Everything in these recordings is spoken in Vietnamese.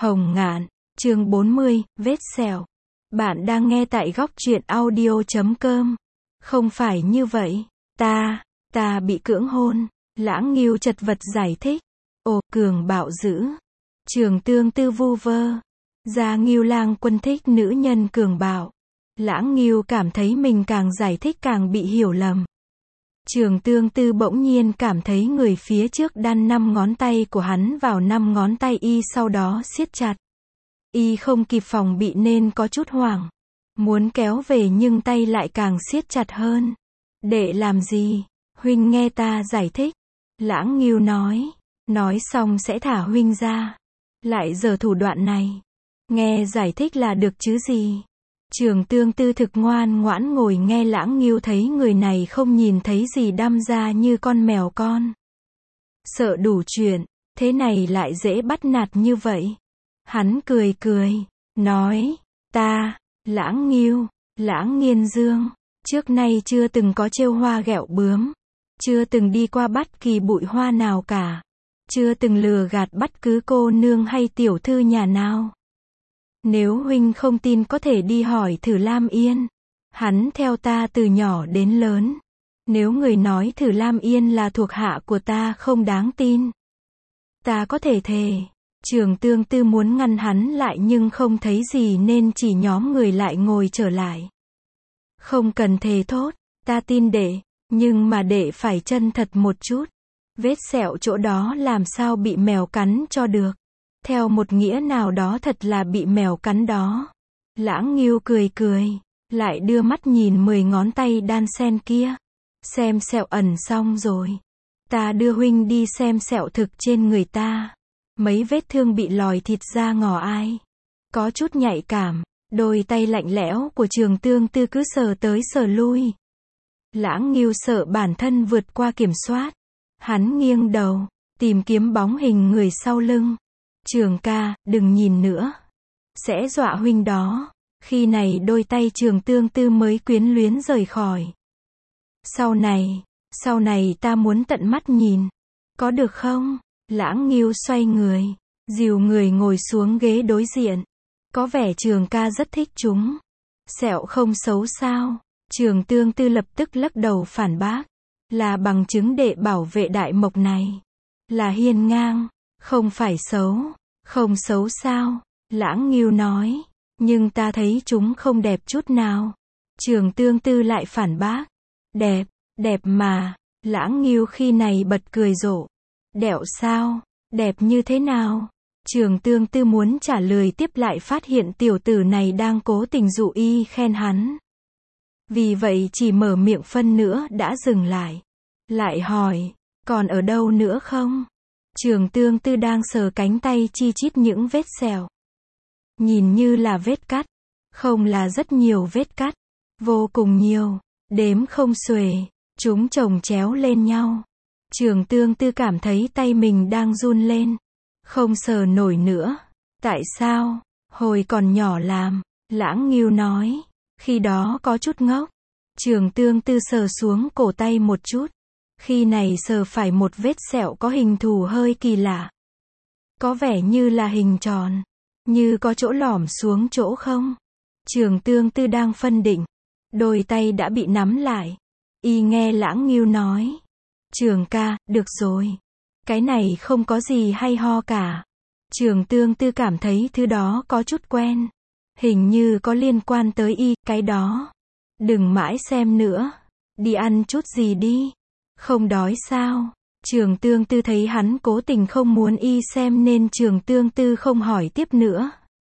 Hồng Ngạn, chương 40, vết sẹo. Bạn đang nghe tại góc truyện audio.com. Không phải như vậy. Ta bị cưỡng hôn. Lãng Ngưu chật vật giải thích. Ồ, cường bạo dữ. Trường Tương Tư vu vơ. Gia Ngưu Lang Quân thích nữ nhân cường bạo. Lãng Ngưu cảm thấy mình càng giải thích càng bị hiểu lầm. Trường Tương Tư bỗng nhiên cảm thấy người phía trước đan 5 ngón tay của hắn vào 5 ngón tay y, sau đó siết chặt. Y không kịp phòng bị nên có chút hoảng. Muốn kéo về nhưng tay lại càng siết chặt hơn. Để làm gì? Huynh nghe ta giải thích. Lãng Ngưu nói. Nói xong sẽ thả huynh ra. Lại giở thủ đoạn này. Nghe giải thích là được chứ gì. Trường Tương Tư thực ngoan ngoãn ngồi nghe. Lãng Ngưu thấy người này không nhìn thấy gì, đăm ra như con mèo con. Sợ đủ chuyện, thế này lại dễ bắt nạt như vậy. Hắn cười, nói, ta, Lãng Ngưu, Lãng Nghiên Dương, trước nay chưa từng có trêu hoa ghẹo bướm, chưa từng đi qua bất kỳ bụi hoa nào cả, chưa từng lừa gạt bất cứ cô nương hay tiểu thư nhà nào. Nếu huynh không tin có thể đi hỏi thử Lam Yên. Hắn theo ta từ nhỏ đến lớn. Nếu người nói thử Lam Yên là thuộc hạ của ta không đáng tin, ta có thể thề. Trường Tương Tư muốn ngăn hắn lại nhưng không thấy gì nên chỉ nhóm người lại ngồi trở lại. Không cần thề thốt, ta tin đệ, nhưng mà đệ phải chân thật một chút. Vết sẹo chỗ đó làm sao bị mèo cắn cho được. Theo một nghĩa nào đó thật là bị mèo cắn đó. Lãng Ngưu cười, lại đưa mắt nhìn 10 ngón tay đan sen kia. Xem sẹo ẩn xong rồi. Ta đưa huynh đi xem sẹo thực trên người ta. Mấy vết thương bị lòi thịt ra ngò ai. Có chút nhạy cảm, đôi tay lạnh lẽo của Trường Tương Tư cứ sờ tới sờ lui. Lãng Ngưu sợ bản thân vượt qua kiểm soát. Hắn nghiêng đầu, tìm kiếm bóng hình người sau lưng. Trường ca, đừng nhìn nữa. Sẽ dọa huynh đó. Khi này đôi tay Trường Tương Tư mới quyến luyến rời khỏi. Sau này ta muốn tận mắt nhìn. Có được không? Lãng Ngưu xoay người, dìu người ngồi xuống ghế đối diện. Có vẻ Trường ca rất thích chúng. Sẹo không xấu sao? Trường Tương Tư lập tức lắc đầu phản bác. Là bằng chứng để bảo vệ đại mộc này. Là hiên ngang, không phải xấu. Không xấu sao? Lãng Ngưu nói. Nhưng ta thấy chúng không đẹp chút nào. Trường Tương Tư lại phản bác. Đẹp mà. Lãng Ngưu khi này bật cười rộ. Đẹo sao? Đẹp như thế nào? Trường Tương Tư muốn trả lời tiếp lại phát hiện tiểu tử này đang cố tình dụ y khen hắn. Vì vậy chỉ mở miệng phân nữa đã dừng lại. Lại hỏi, còn ở đâu nữa không? Trường Tương Tư đang sờ cánh tay chi chít những vết sẹo. Nhìn như là vết cắt. Không, là rất nhiều vết cắt. Vô cùng nhiều. Đếm không xuể. Chúng chồng chéo lên nhau. Trường Tương Tư cảm thấy tay mình đang run lên. Không sờ nổi nữa. Tại sao? Hồi còn nhỏ làm. Lãng Ngưu nói. Khi đó có chút ngốc. Trường Tương Tư sờ xuống cổ tay một chút. Khi này sờ phải một vết sẹo có hình thù hơi kỳ lạ. Có vẻ như là hình tròn. Như có chỗ lõm xuống chỗ không. Trường Tương Tư đang phân định. Đôi tay đã bị nắm lại. Y nghe Lãng Ngưu nói. Trường ca, được rồi. Cái này không có gì hay ho cả. Trường Tương Tư cảm thấy thứ đó có chút quen. Hình như có liên quan tới y, cái đó. Đừng mãi xem nữa. Đi ăn chút gì đi. Không đói sao? Trường Tương Tư thấy hắn cố tình không muốn y xem nên Trường Tương Tư không hỏi tiếp nữa.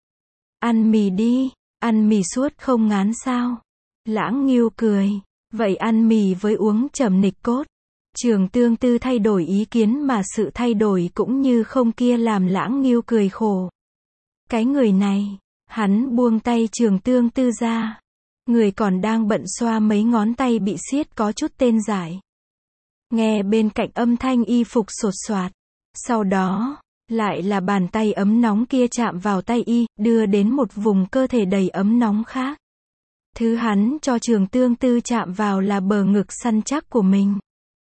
Ăn mì đi. Ăn mì suốt không ngán sao? Lãng Ngưu cười. Vậy ăn mì với uống trầm nịch cốt. Trường Tương Tư thay đổi ý kiến mà sự thay đổi cũng như không kia làm Lãng Ngưu cười khổ. Cái người này. Hắn buông tay Trường Tương Tư ra. Người còn đang bận xoa mấy ngón tay bị siết có chút tê dại. Nghe bên cạnh âm thanh y phục sột soạt. Sau đó, lại là bàn tay ấm nóng kia chạm vào tay y, đưa đến một vùng cơ thể đầy ấm nóng khác. Thứ hắn cho Trường Tương Tư chạm vào là bờ ngực săn chắc của mình.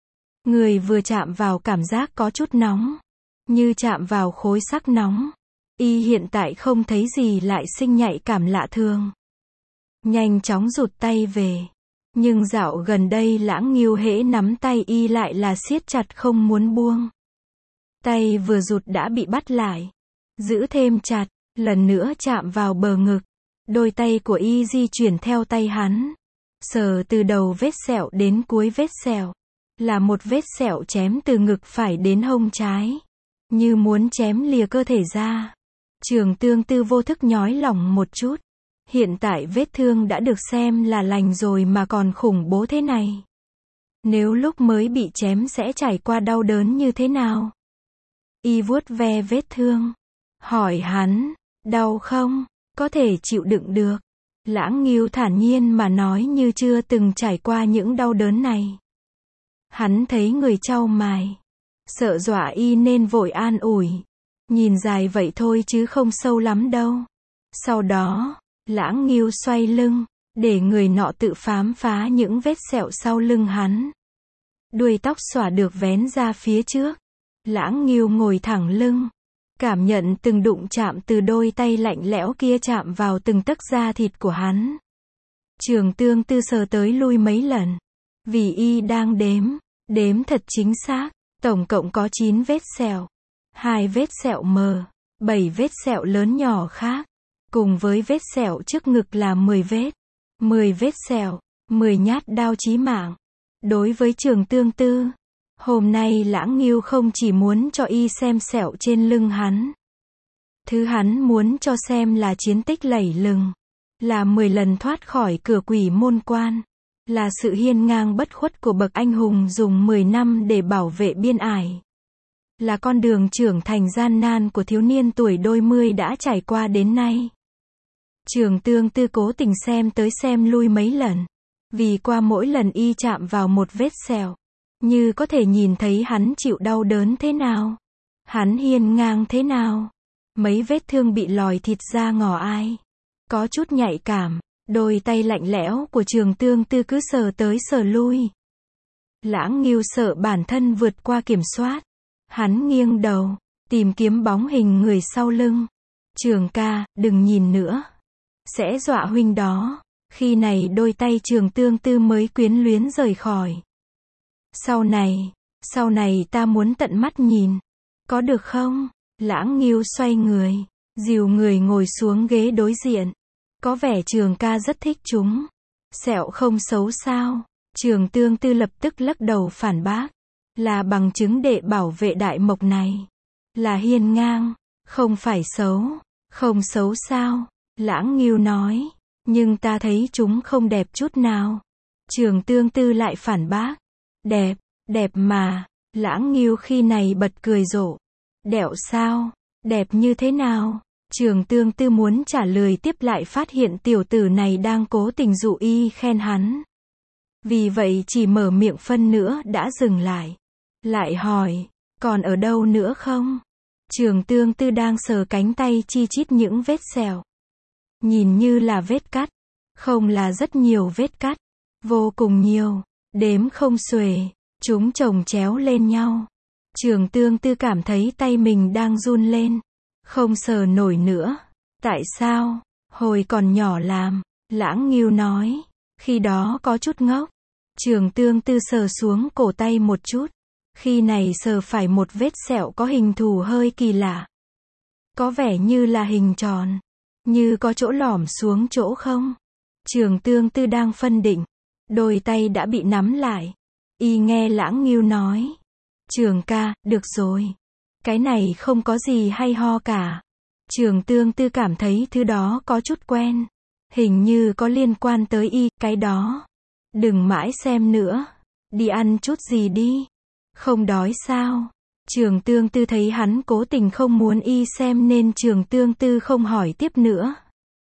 Người vừa chạm vào cảm giác có chút nóng. Như chạm vào khối sắc nóng. Y hiện tại không thấy gì lại sinh nhạy cảm lạ thường. Nhanh chóng rụt tay về. Nhưng dạo gần đây Lãng Ngưu hễ nắm tay Y lại là siết chặt không muốn buông. Tay vừa rụt đã bị bắt lại. Giữ thêm chặt, lần nữa chạm vào bờ ngực. Đôi tay của Y di chuyển theo tay hắn. Sờ từ đầu vết sẹo đến cuối vết sẹo. Là một vết sẹo chém từ ngực phải đến hông trái. Như muốn chém lìa cơ thể ra. Trường Tương Tư vô thức nhói lòng một chút. Hiện tại vết thương đã được xem là lành rồi mà còn khủng bố thế này. Nếu lúc mới bị chém sẽ trải qua đau đớn như thế nào? Y vuốt ve vết thương. Hỏi hắn, đau không? Có thể chịu đựng được. Lãng Ngưu thản nhiên mà nói như chưa từng trải qua những đau đớn này. Hắn thấy người chau mày. Sợ dọa Y nên vội an ủi. Nhìn dài vậy thôi chứ không sâu lắm đâu. Sau đó, Lãng Ngưu xoay lưng, để người nọ tự khám phá những vết sẹo sau lưng hắn. Đuôi tóc xõa được vén ra phía trước. Lãng Ngưu ngồi thẳng lưng, cảm nhận từng đụng chạm từ đôi tay lạnh lẽo kia chạm vào từng tấc da thịt của hắn. Trường Tương Tư sờ tới lui mấy lần. Vì Y đang đếm thật chính xác, tổng cộng có 9 vết sẹo. 2 vết sẹo mờ, 7 vết sẹo lớn nhỏ khác. Cùng với vết sẹo trước ngực là 10 vết. 10 vết sẹo, 10 nhát đao chí mạng. Đối với Trường Tương Tư, hôm nay Lãng Ngưu không chỉ muốn cho Y xem sẹo trên lưng hắn. Thứ hắn muốn cho xem là chiến tích lẫy lừng. Là 10 lần thoát khỏi cửa quỷ môn quan. Là sự hiên ngang bất khuất của bậc anh hùng dùng 10 năm để bảo vệ biên ải. Là con đường trưởng thành gian nan của thiếu niên tuổi đôi mươi đã trải qua đến nay. Trường Tương Tư cố tình xem tới xem lui mấy lần. Vì qua mỗi lần Y chạm vào một vết sẹo, như có thể nhìn thấy hắn chịu đau đớn thế nào. Hắn hiên ngang thế nào. Mấy vết thương bị lòi thịt ra ngò ai. Có chút nhạy cảm, đôi tay lạnh lẽo của Trường Tương Tư cứ sờ tới sờ lui. Lãng Ngưu sợ bản thân vượt qua kiểm soát. Hắn nghiêng đầu, tìm kiếm bóng hình người sau lưng. Trường ca, đừng nhìn nữa. Sẽ dọa huynh đó. Khi này đôi tay Trường Tương Tư mới quyến luyến rời khỏi. Sau này ta muốn tận mắt nhìn. Có được không? Lãng Ngưu xoay người, dìu người ngồi xuống ghế đối diện. Có vẻ Trường ca rất thích chúng. Sẹo không xấu sao? Trường Tương Tư lập tức lắc đầu phản bác. Là bằng chứng để bảo vệ đại mộc này. Là hiên ngang, không phải xấu. Không xấu sao? Lãng Ngưu nói. Nhưng ta thấy chúng không đẹp chút nào. Trường Tương Tư lại phản bác. Đẹp mà. Lãng Ngưu khi này bật cười rộ. Đẹo sao? Đẹp như thế nào? Trường Tương Tư muốn trả lời tiếp lại phát hiện tiểu tử này đang cố tình dụ Y khen hắn. Vì vậy chỉ mở miệng phân nữa đã dừng lại. Lại hỏi, còn ở đâu nữa không? Trường Tương Tư đang sờ cánh tay chi chít những vết sẹo. Nhìn như là vết cắt. Không, là rất nhiều vết cắt. Vô cùng nhiều. Đếm không xuể. Chúng chồng chéo lên nhau. Trường Tương Tư cảm thấy tay mình đang run lên. Không sờ nổi nữa. Tại sao? Hồi còn nhỏ làm. Lãng Ngưu nói. Khi đó có chút ngốc. Trường Tương Tư sờ xuống cổ tay một chút. Khi này sờ phải một vết sẹo có hình thù hơi kỳ lạ. Có vẻ như là hình tròn. Như có chỗ lõm xuống chỗ không? Trường Tương Tư đang phân định. Đôi tay đã bị nắm lại. Y nghe Lãng Ngưu nói. Trường ca, được rồi. Cái này không có gì hay ho cả. Trường Tương Tư cảm thấy thứ đó có chút quen. Hình như có liên quan tới Y, cái đó. Đừng mãi xem nữa. Đi ăn chút gì đi. Không đói sao? Trường Tương Tư thấy hắn cố tình không muốn Y xem nên Trường Tương Tư không hỏi tiếp nữa.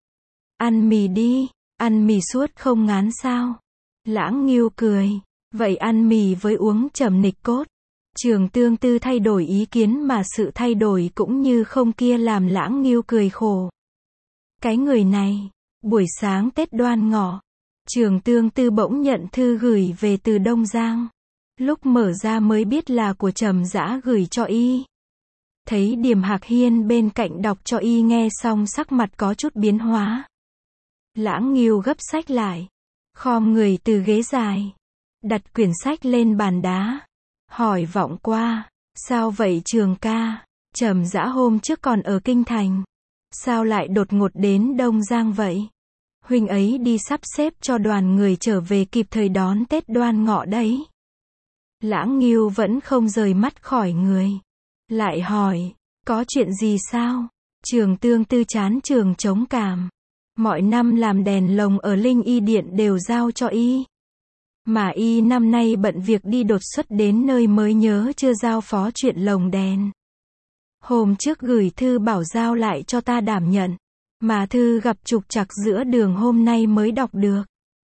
Ăn mì đi. Ăn mì suốt không ngán sao? Lãng Ngưu cười. Vậy ăn mì với uống trầm nịch cốt. Trường Tương Tư thay đổi ý kiến mà sự thay đổi cũng như không kia làm Lãng Ngưu cười khổ. Cái người này. Buổi sáng Tết Đoan Ngọ. Trường Tương Tư bỗng nhận thư gửi về từ Đông Giang. Lúc mở ra mới biết là của Trầm Dã gửi cho Y. Thấy Điềm Hạc Hiên bên cạnh đọc cho y nghe xong sắc mặt có chút biến hóa. Lãng Ngưu gấp sách lại, khom người từ ghế dài, đặt quyển sách lên bàn đá, hỏi vọng qua, sao vậy Trường ca, Trầm Dã hôm trước còn ở Kinh Thành, sao lại đột ngột đến Đông Giang vậy? Huynh ấy đi sắp xếp cho đoàn người trở về kịp thời đón Tết Đoan Ngọ đấy. Lãng Ngưu vẫn không rời mắt khỏi người, lại hỏi, có chuyện gì sao? Trường Tương Tư chán trường trống cảm. Mọi năm làm đèn lồng ở Linh Y Điện đều giao cho y. Mà y năm nay bận việc đi đột xuất đến nơi mới nhớ chưa giao phó chuyện lồng đèn. Hôm trước gửi thư bảo giao lại cho ta đảm nhận. Mà thư gặp trục trặc giữa đường hôm nay mới đọc được.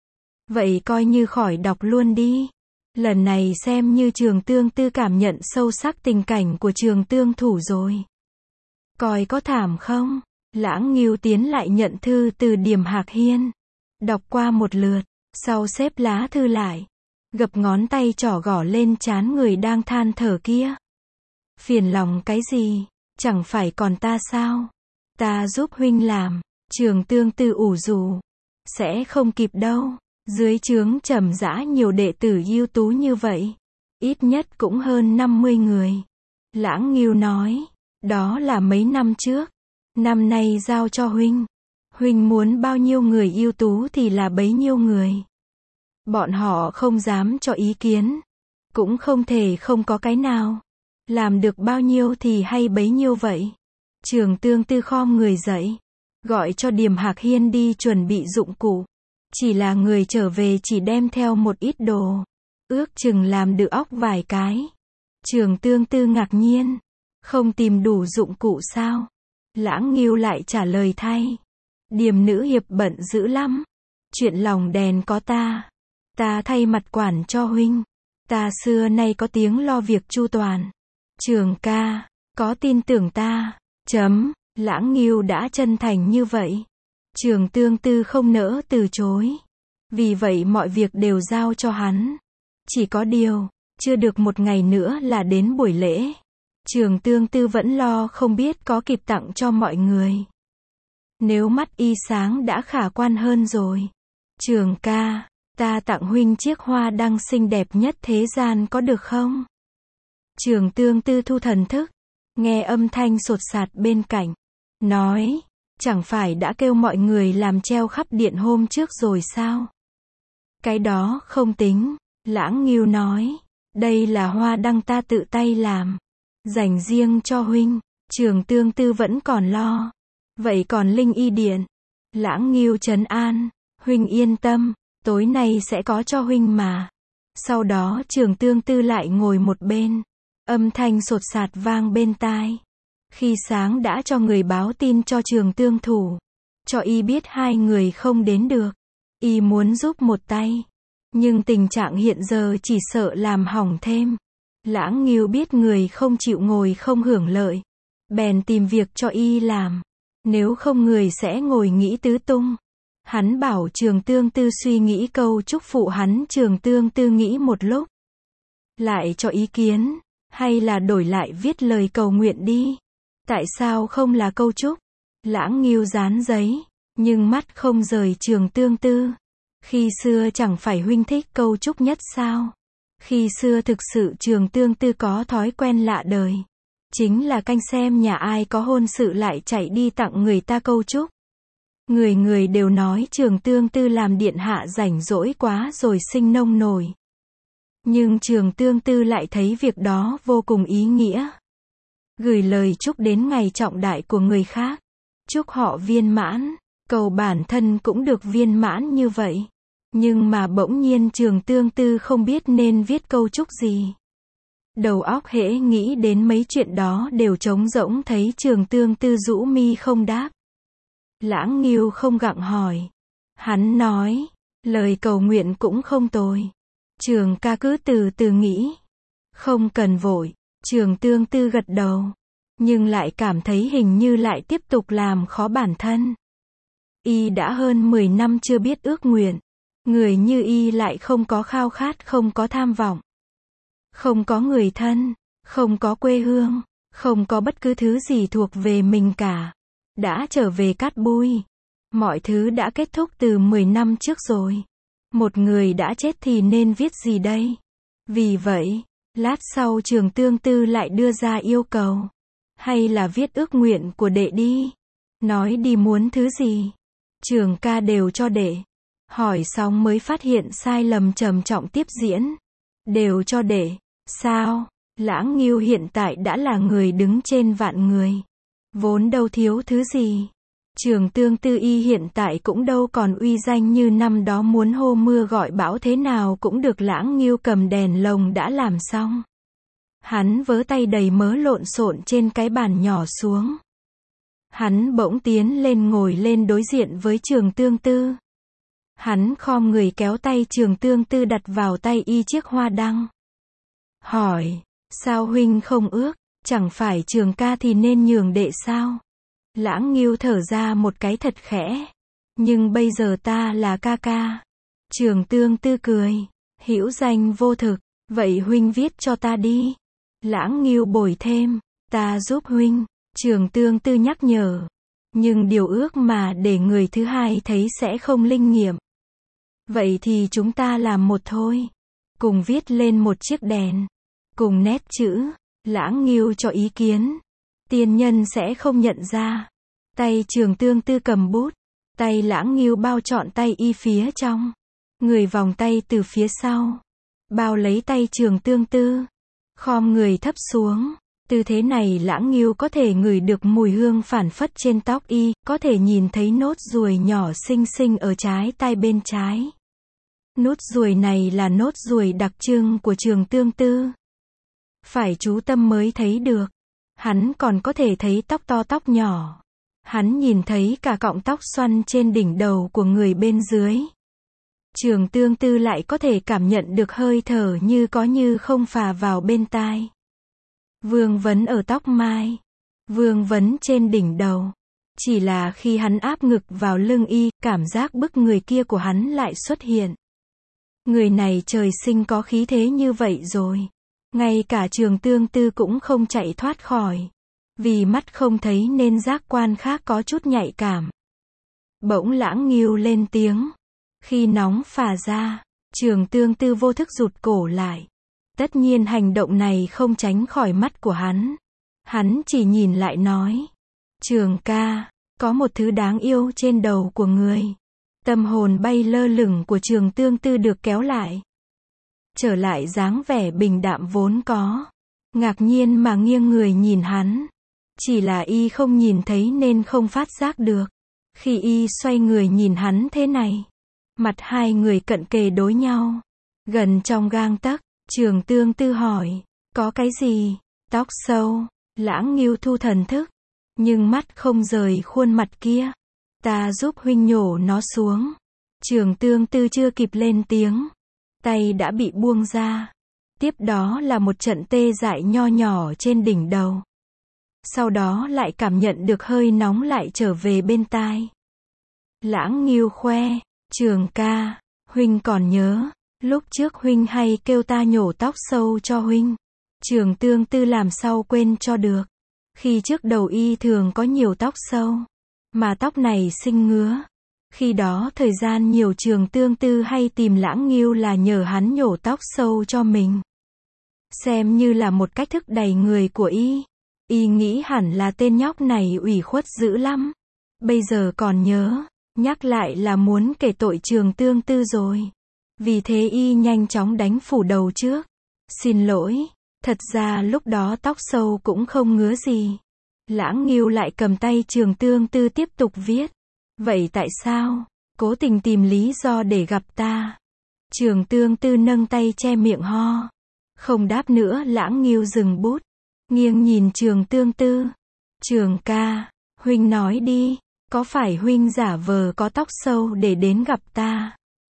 Vậy coi như khỏi đọc luôn đi. Lần này xem như Trường Tương Tư cảm nhận sâu sắc tình cảnh của Trường Tương Thủ rồi. Coi có thảm không? Lãng Ngưu tiến lại nhận thư từ Điềm Hạc Hiên. Đọc qua một lượt, sau xếp lá thư lại. Gập ngón tay trỏ gõ lên trán người đang than thở kia. Phiền lòng cái gì? Chẳng phải còn ta sao? Ta giúp huynh làm. Trường Tương Tư ủ rũ. Sẽ không kịp đâu. Dưới trướng Trầm Dã nhiều đệ tử ưu tú như vậy. Ít nhất cũng hơn 50 người. Lãng Ngưu nói. Đó là mấy năm trước. Năm nay giao cho huynh. Huynh muốn bao nhiêu người ưu tú thì là bấy nhiêu người. Bọn họ không dám cho ý kiến. Cũng không thể không có cái nào. Làm được bao nhiêu thì hay bấy nhiêu vậy. Trường Tương Tư khom người dậy. Gọi cho Điềm Hạc Hiên đi chuẩn bị dụng cụ. Chỉ là người trở về chỉ đem theo một ít đồ. Ước chừng làm được óc vài cái. Trường Tương Tư ngạc nhiên. Không tìm đủ dụng cụ sao? Lãng Ngưu lại trả lời thay. Điềm nữ hiệp bận dữ lắm. Chuyện lồng đèn có ta. Ta thay mặt quản cho huynh. Ta xưa nay có tiếng lo việc chu toàn. Trường ca, có tin tưởng ta. Lãng Ngưu đã chân thành như vậy. Trường Tương Tư không nỡ từ chối. Vì vậy mọi việc đều giao cho hắn. Chỉ có điều, chưa được một ngày nữa là đến buổi lễ. Trường Tương Tư vẫn lo không biết có kịp tặng cho mọi người. Nếu mắt y sáng đã khả quan hơn rồi. Trường ca, ta tặng huynh chiếc hoa đăng xinh đẹp nhất thế gian có được không? Trường Tương Tư thu thần thức. Nghe âm thanh sột sạt bên cạnh. Nói, chẳng phải đã kêu mọi người làm treo khắp điện hôm trước rồi sao? Cái đó không tính. Lãng Ngưu nói, đây là hoa đăng ta tự tay làm. Dành riêng cho huynh. Trường Tương Tư vẫn còn lo. Vậy còn Linh Y Điện? Lãng Ngưu trấn an. Huynh yên tâm, tối nay sẽ có cho huynh mà. Sau đó Trường Tương Tư lại ngồi một bên. Âm thanh sột sạt vang bên tai. Khi sáng đã cho người báo tin cho Trường Tương Thủ. Cho y biết hai người không đến được. Y muốn giúp một tay. Nhưng tình trạng hiện giờ chỉ sợ làm hỏng thêm. Lãng Ngưu biết người không chịu ngồi không hưởng lợi. Bèn tìm việc cho y làm. Nếu không người sẽ ngồi nghĩ tứ tung. Hắn bảo Trường Tương Tư suy nghĩ câu chúc phụ hắn. Trường Tương Tư nghĩ một lúc. Lại cho ý kiến. Hay là đổi lại viết lời cầu nguyện đi. Tại sao không là câu chúc? Lãng Ngưu dán giấy. Nhưng mắt không rời Trường Tương Tư. Khi xưa chẳng phải huynh thích câu chúc nhất sao? Khi xưa thực sự Trường Tương Tư có thói quen lạ đời. Chính là canh xem nhà ai có hôn sự lại chạy đi tặng người ta câu chúc. Người người đều nói Trường Tương Tư làm điện hạ rảnh rỗi quá rồi sinh nông nổi. Nhưng Trường Tương Tư lại thấy việc đó vô cùng ý nghĩa. Gửi lời chúc đến ngày trọng đại của người khác. Chúc họ viên mãn. Cầu bản thân cũng được viên mãn như vậy. Nhưng mà bỗng nhiên Trường Tương Tư không biết nên viết câu chúc gì. Đầu óc hễ nghĩ đến mấy chuyện đó đều trống rỗng thấy Trường Tương Tư rũ mi không đáp. Lãng Ngưu không gặng hỏi. Hắn nói, lời cầu nguyện cũng không tồi. Trường ca cứ từ từ nghĩ. Không cần vội. Trường Tương Tư gật đầu. Nhưng lại cảm thấy hình như lại tiếp tục làm khó bản thân. Y đã hơn 10 năm chưa biết ước nguyện. Người như y lại không có khao khát, không có tham vọng. Không có người thân, không có quê hương, Không có bất cứ thứ gì thuộc về mình cả. Đã trở về cát bụi. Mọi thứ đã kết thúc từ 10 năm trước rồi. Một người đã chết thì nên viết gì đây? Vì vậy, lát sau Trường Tương Tư lại đưa ra yêu cầu. Hay là viết ước nguyện của đệ đi. Nói đi muốn thứ gì. Trường ca đều cho đệ. Hỏi xong mới phát hiện sai lầm trầm trọng tiếp diễn. Đều cho đệ. Sao? Lãng Ngưu hiện tại đã là người đứng trên vạn người. Vốn đâu thiếu thứ gì. Trường Tương Tư y hiện tại cũng đâu còn uy danh như năm đó, muốn hô mưa gọi bão thế nào cũng được Lãng Ngưu cầm đèn lồng đã làm xong. Hắn vớ tay đầy mớ lộn xộn trên cái bàn nhỏ xuống. Hắn bỗng tiến lên ngồi lên đối diện với Trường Tương Tư. Hắn khom người kéo tay Trường Tương Tư đặt vào tay y chiếc hoa đăng. Hỏi, sao huynh không ước, chẳng phải Trường ca thì nên nhường đệ sao? Lãng Ngưu thở ra một cái thật khẽ. Nhưng bây giờ ta là ca ca. Trường Tương Tư cười. Hữu danh vô thực, vậy huynh viết cho ta đi. Lãng Ngưu bồi thêm, ta giúp huynh. Trường Tương Tư nhắc nhở. Nhưng điều ước mà để người thứ hai thấy sẽ không linh nghiệm. Vậy thì chúng ta làm một thôi. Cùng viết lên một chiếc đèn. Cùng nét chữ. Lãng Ngưu cho ý kiến. Tiên nhân sẽ không nhận ra. Tay Trường Tương Tư cầm bút. Tay Lãng Ngưu bao trọn tay y phía trong. Người vòng tay từ phía sau. Bao lấy tay Trường Tương Tư. Khom người thấp xuống. Tư thế này Lãng Ngưu có thể ngửi được mùi hương phảng phất trên tóc y, có thể nhìn thấy nốt ruồi nhỏ xinh xinh ở trái tai bên trái. Nốt ruồi này là nốt ruồi đặc trưng của Trường Tương Tư. Phải chú tâm mới thấy được. Hắn còn có thể thấy tóc to tóc nhỏ. Hắn nhìn thấy cả cọng tóc xoăn trên đỉnh đầu của người bên dưới. Trường Tương Tư lại có thể cảm nhận được hơi thở như có như không phả vào bên tai. Vương vấn ở tóc mai. Vương vấn trên đỉnh đầu. Chỉ là khi hắn áp ngực vào lưng y, cảm giác bức người kia của hắn lại xuất hiện. Người này trời sinh có khí thế như vậy rồi. Ngay cả Trường Tương Tư cũng không chạy thoát khỏi. Vì mắt không thấy nên giác quan khác có chút nhạy cảm. Bỗng Lãng Ngưu lên tiếng. Khi nóng phả ra, Trường Tương Tư vô thức rụt cổ lại. Tất nhiên hành động này không tránh khỏi mắt của hắn. Hắn chỉ nhìn lại nói. Trường ca, có một thứ đáng yêu trên đầu của người. Tâm hồn bay lơ lửng của Trường Tương Tư được kéo lại. Trở lại dáng vẻ bình đạm vốn có. Ngạc nhiên mà nghiêng người nhìn hắn. Chỉ là y không nhìn thấy nên không phát giác được. Khi y xoay người nhìn hắn thế này. Mặt hai người cận kề đối nhau. Gần trong gang tấc. Trường Tương Tư hỏi. Có cái gì? Tóc sâu. Lãng Ngưu thu thần thức. Nhưng mắt không rời khuôn mặt kia. Ta giúp huynh nhổ nó xuống. Trường Tương Tư chưa kịp lên tiếng. Tay đã bị buông ra. Tiếp đó là một trận tê dại nho nhỏ trên đỉnh đầu. Sau đó lại cảm nhận được hơi nóng lại trở về bên tai. Lãng Ngưu khoe. Trường ca, huynh còn nhớ. Lúc trước huynh hay kêu ta nhổ tóc sâu cho huynh. Trường Tương Tư làm sao quên cho được. Khi trước đầu y thường có nhiều tóc sâu. Mà tóc này sinh ngứa. Khi đó thời gian nhiều Trường Tương Tư hay tìm Lãng Ngưu là nhờ hắn nhổ tóc sâu cho mình. Xem như là một cách thức đày người của y. Y nghĩ hẳn là tên nhóc này ủy khuất dữ lắm. Bây giờ còn nhớ. Nhắc lại là muốn kể tội Trường Tương Tư rồi. Vì thế y nhanh chóng đánh phủ đầu trước. Xin lỗi. Thật ra lúc đó tóc sâu cũng không ngứa gì. Lãng Ngưu lại cầm tay Trường Tương Tư tiếp tục viết. Vậy tại sao? Cố tình tìm lý do để gặp ta. Trường Tương Tư nâng tay che miệng ho. Không đáp nữa. Lãng Ngưu dừng bút. Nghiêng nhìn Trường Tương Tư. Trường ca, huynh nói đi. Có phải huynh giả vờ có tóc sâu để đến gặp ta?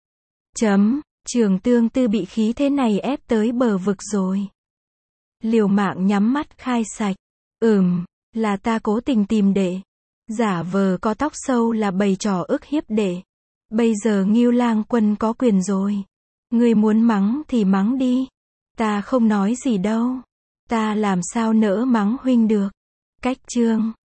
Trường Tương Tư bị khí thế này ép tới bờ vực rồi. Liều mạng nhắm mắt khai sạch. Là ta cố tình tìm đệ. Giả vờ có tóc sâu là bày trò ức hiếp đệ. Bây giờ Ngưu Lang Quân có quyền rồi. Ngươi muốn mắng thì mắng đi. Ta không nói gì đâu. Ta làm sao nỡ mắng huynh được. Cách chương